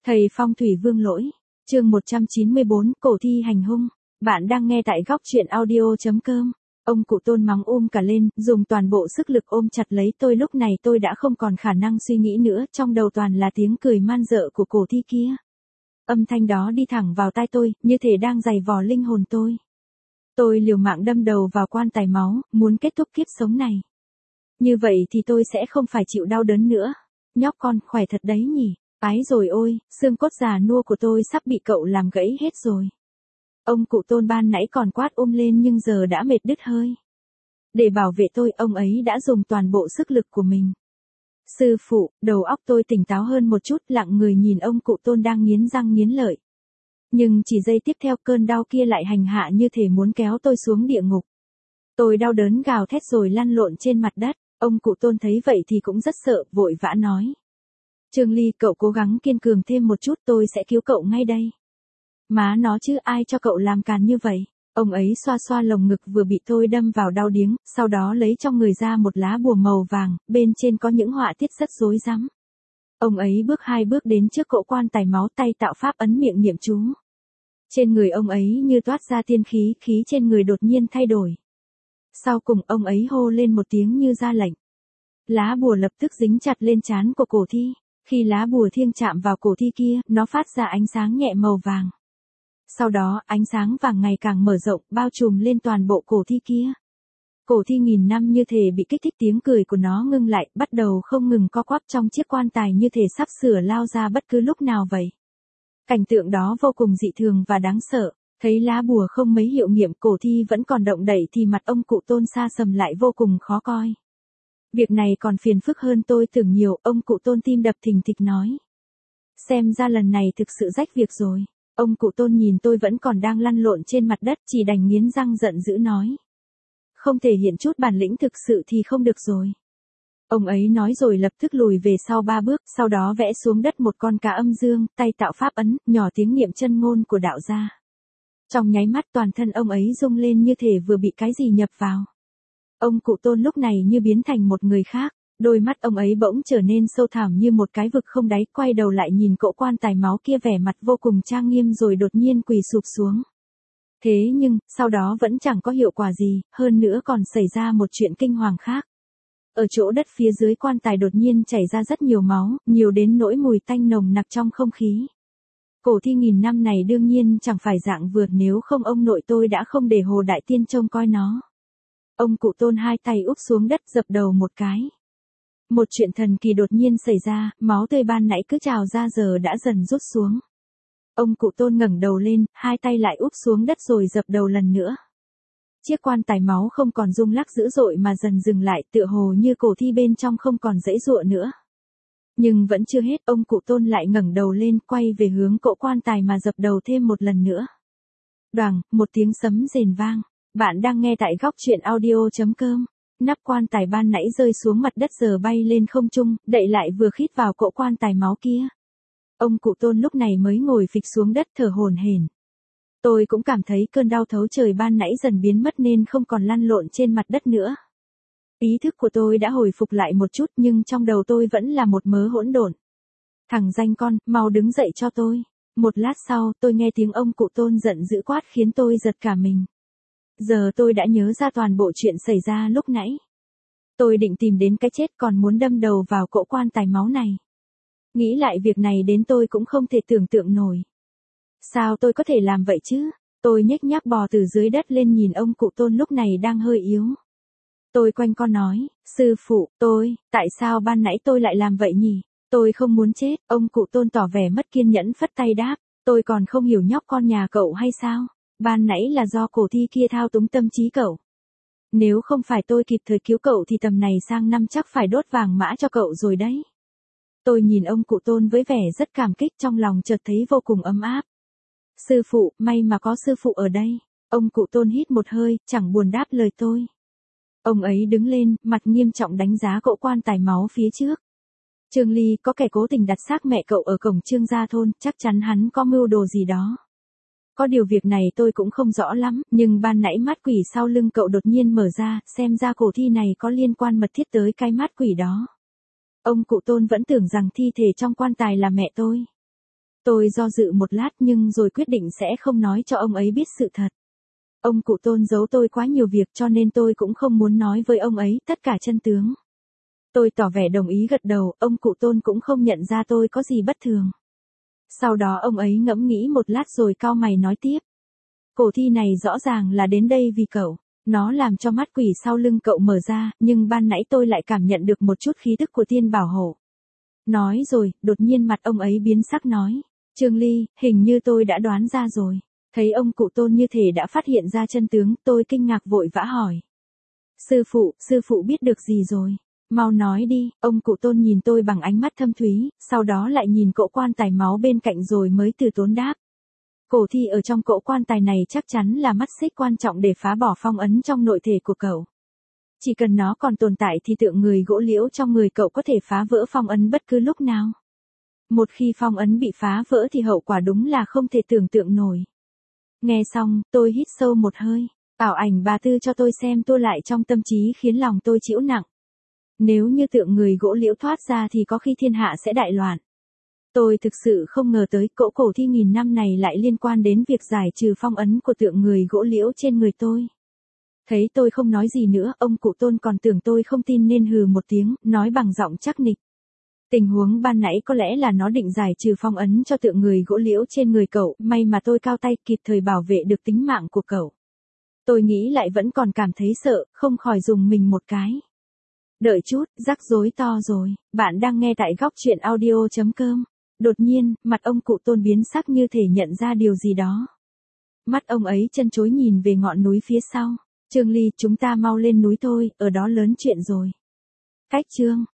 Thầy Phong Thủy Vương Lỗi, chương 194, cổ thi hành hung. Bạn đang nghe tại góc truyện audio.com. Ông cụ Tôn mắng cả lên, dùng toàn bộ sức lực ôm chặt lấy tôi. Lúc này tôi đã không còn khả năng suy nghĩ nữa, trong đầu toàn là tiếng cười man dợ của cổ thi kia. Âm thanh đó đi thẳng vào tai tôi, như thể đang giày vò linh hồn tôi. Tôi liều mạng đâm đầu vào quan tài máu, muốn kết thúc kiếp sống này. Như vậy thì tôi sẽ không phải chịu đau đớn nữa. Nhóc con khỏe thật đấy nhỉ. Ái rồi ôi, xương cốt già nua của tôi sắp bị cậu làm gãy hết rồi. Ông cụ Tôn ban nãy còn quát lên nhưng giờ đã mệt đứt hơi. Để bảo vệ tôi, ông ấy đã dùng toàn bộ sức lực của mình. Sư phụ, đầu óc tôi tỉnh táo hơn một chút, lặng người nhìn ông cụ Tôn đang nghiến răng nghiến lợi. Nhưng chỉ giây tiếp theo cơn đau kia lại hành hạ như thể muốn kéo tôi xuống địa ngục. Tôi đau đớn gào thét rồi lăn lộn trên mặt đất. Ông cụ Tôn thấy vậy thì cũng rất sợ, vội vã nói. Trương Ly, cậu cố gắng kiên cường thêm một chút, tôi sẽ cứu cậu ngay đây. Má nó chứ, ai cho cậu làm càn như vậy? Ông ấy xoa xoa lồng ngực vừa bị tôi đâm vào đau điếng, sau đó lấy trong người ra một lá bùa màu vàng, bên trên có những họa tiết rất rối rắm. Ông ấy bước 2 bước đến trước cỗ quan tài máu, tay tạo pháp ấn miệng niệm chú. Trên người ông ấy như toát ra tiên khí, khí trên người đột nhiên thay đổi. Sau cùng ông ấy hô lên một tiếng như ra lệnh. Lá bùa lập tức dính chặt lên trán của cổ thi. Khi lá bùa thiêng chạm vào cổ thi kia, nó phát ra ánh sáng nhẹ màu vàng. Sau đó, ánh sáng vàng ngày càng mở rộng, bao trùm lên toàn bộ cổ thi kia. Cổ thi nghìn năm như thể bị kích thích, tiếng cười của nó ngưng lại, bắt đầu không ngừng co quắp trong chiếc quan tài như thể sắp sửa lao ra bất cứ lúc nào vậy. Cảnh tượng đó vô cùng dị thường và đáng sợ. Thấy lá bùa không mấy hiệu nghiệm, cổ thi vẫn còn động đậy thì mặt ông cụ Tôn xa sầm lại vô cùng khó coi. Việc này còn phiền phức hơn tôi tưởng nhiều, ông cụ Tôn tim đập thình thịch nói. Xem ra lần này thực sự rách việc rồi. Ông cụ Tôn nhìn tôi vẫn còn đang lăn lộn trên mặt đất, chỉ đành nghiến răng giận dữ nói. Không thể hiện chút bản lĩnh thực sự thì không được rồi. Ông ấy nói rồi lập tức lùi về sau 3 bước, sau đó vẽ xuống đất một con cá âm dương, tay tạo pháp ấn, nhỏ tiếng niệm chân ngôn của đạo gia. Trong nháy mắt toàn thân ông ấy rung lên như thể vừa bị cái gì nhập vào. Ông cụ Tôn lúc này như biến thành một người khác, đôi mắt ông ấy bỗng trở nên sâu thẳm như một cái vực không đáy, quay đầu lại nhìn cỗ quan tài máu kia vẻ mặt vô cùng trang nghiêm rồi đột nhiên quỳ sụp xuống. Thế nhưng, sau đó vẫn chẳng có hiệu quả gì, hơn nữa còn xảy ra một chuyện kinh hoàng khác. Ở chỗ đất phía dưới quan tài đột nhiên chảy ra rất nhiều máu, nhiều đến nỗi mùi tanh nồng nặc trong không khí. Cổ thi nghìn năm này đương nhiên chẳng phải dạng vừa, nếu không ông nội tôi đã không để Hồ Đại Tiên trông coi nó. Ông cụ Tôn 2 tay úp xuống đất dập đầu một cái. Một chuyện thần kỳ đột nhiên xảy ra, máu tươi ban nãy cứ trào ra giờ đã dần rút xuống. Ông cụ Tôn ngẩng đầu lên, 2 tay lại úp xuống đất rồi dập đầu lần nữa. Chiếc quan tài máu không còn rung lắc dữ dội mà dần dừng lại, tựa hồ như cổ thi bên trong không còn giãy giụa nữa. Nhưng vẫn chưa hết, ông cụ Tôn lại ngẩng đầu lên, quay về hướng cỗ quan tài mà dập đầu thêm một lần nữa. Đoàng, một tiếng sấm rền vang. Bạn đang nghe tại góc truyện audio.com. Nắp quan tài ban nãy rơi xuống mặt đất giờ bay lên không trung, đậy lại vừa khít vào cỗ quan tài máu kia. Ông cụ Tôn lúc này mới ngồi phịch xuống đất thở hổn hển. Tôi cũng cảm thấy cơn đau thấu trời ban nãy dần biến mất nên không còn lăn lộn trên mặt đất nữa. Ý thức của tôi đã hồi phục lại một chút nhưng trong đầu tôi vẫn là một mớ hỗn độn. Thằng danh con, mau đứng dậy cho tôi. Một lát sau, tôi nghe tiếng ông cụ Tôn giận dữ quát khiến tôi giật cả mình. Giờ tôi đã nhớ ra toàn bộ chuyện xảy ra lúc nãy. Tôi định tìm đến cái chết còn muốn đâm đầu vào cỗ quan tài máu này. Nghĩ lại việc này đến tôi cũng không thể tưởng tượng nổi. Sao tôi có thể làm vậy chứ? Tôi nhếch nhác bò từ dưới đất lên nhìn ông cụ Tôn lúc này đang hơi yếu. Tôi quanh co nói, sư phụ, tại sao ban nãy tôi lại làm vậy nhỉ? Tôi không muốn chết, ông cụ Tôn tỏ vẻ mất kiên nhẫn phất tay đáp, tôi còn không hiểu nhóc con nhà cậu hay sao? Ban nãy là do cổ thi kia thao túng tâm trí cậu. Nếu không phải tôi kịp thời cứu cậu thì tầm này sang năm chắc phải đốt vàng mã cho cậu rồi đấy. Tôi nhìn ông cụ Tôn với vẻ rất cảm kích, trong lòng chợt thấy vô cùng ấm áp. Sư phụ, may mà có sư phụ ở đây. Ông cụ Tôn hít một hơi, chẳng buồn đáp lời tôi. Ông ấy đứng lên, mặt nghiêm trọng đánh giá cỗ quan tài máu phía trước. Trương Ly, có kẻ cố tình đặt xác mẹ cậu ở cổng Trương gia thôn, chắc chắn hắn có mưu đồ gì đó. Có điều việc này tôi cũng không rõ lắm, nhưng ban nãy mắt quỷ sau lưng cậu đột nhiên mở ra, xem ra cổ thi này có liên quan mật thiết tới cái mắt quỷ đó. Ông cụ Tôn vẫn tưởng rằng thi thể trong quan tài là mẹ tôi. Tôi do dự một lát nhưng rồi quyết định sẽ không nói cho ông ấy biết sự thật. Ông cụ Tôn giấu tôi quá nhiều việc cho nên tôi cũng không muốn nói với ông ấy tất cả chân tướng. Tôi tỏ vẻ đồng ý gật đầu, ông cụ Tôn cũng không nhận ra tôi có gì bất thường. Sau đó ông ấy ngẫm nghĩ một lát rồi cau mày nói tiếp. Cổ thi này rõ ràng là đến đây vì cậu. Nó làm cho mắt quỷ sau lưng cậu mở ra, nhưng ban nãy tôi lại cảm nhận được một chút khí tức của tiên bảo hộ. Nói rồi, đột nhiên mặt ông ấy biến sắc nói. Trương Ly, hình như tôi đã đoán ra rồi. Thấy ông cụ Tôn như thể đã phát hiện ra chân tướng, tôi kinh ngạc vội vã hỏi. Sư phụ biết được gì rồi? Mau nói đi, ông cụ Tôn nhìn tôi bằng ánh mắt thâm thúy, sau đó lại nhìn cỗ quan tài máu bên cạnh rồi mới từ tốn đáp. Cổ thi ở trong cỗ quan tài này chắc chắn là mắt xích quan trọng để phá bỏ phong ấn trong nội thể của cậu. Chỉ cần nó còn tồn tại thì tượng người gỗ liễu trong người cậu có thể phá vỡ phong ấn bất cứ lúc nào. Một khi phong ấn bị phá vỡ thì hậu quả đúng là không thể tưởng tượng nổi. Nghe xong, tôi hít sâu một hơi. Ảo ảnh bà Tư cho tôi xem tua lại trong tâm trí khiến lòng tôi chịu nặng. Nếu như tượng người gỗ liễu thoát ra thì có khi thiên hạ sẽ đại loạn. Tôi thực sự không ngờ tới cỗ cổ thi nghìn năm này lại liên quan đến việc giải trừ phong ấn của tượng người gỗ liễu trên người tôi. Thấy tôi không nói gì nữa, ông cụ Tôn còn tưởng tôi không tin nên hừ một tiếng, nói bằng giọng chắc nịch. Tình huống ban nãy có lẽ là nó định giải trừ phong ấn cho tượng người gỗ liễu trên người cậu, may mà tôi cao tay kịp thời bảo vệ được tính mạng của cậu. Tôi nghĩ lại vẫn còn cảm thấy sợ, không khỏi dùng mình một cái. Đợi chút, rắc rối to rồi, bạn đang nghe tại góc truyện audio.com. Đột nhiên, mặt ông cụ Tôn biến sắc như thể nhận ra điều gì đó. Mắt ông ấy chân chối nhìn về ngọn núi phía sau. Trương Ly, chúng ta mau lên núi thôi, ở đó lớn chuyện rồi. Cách chương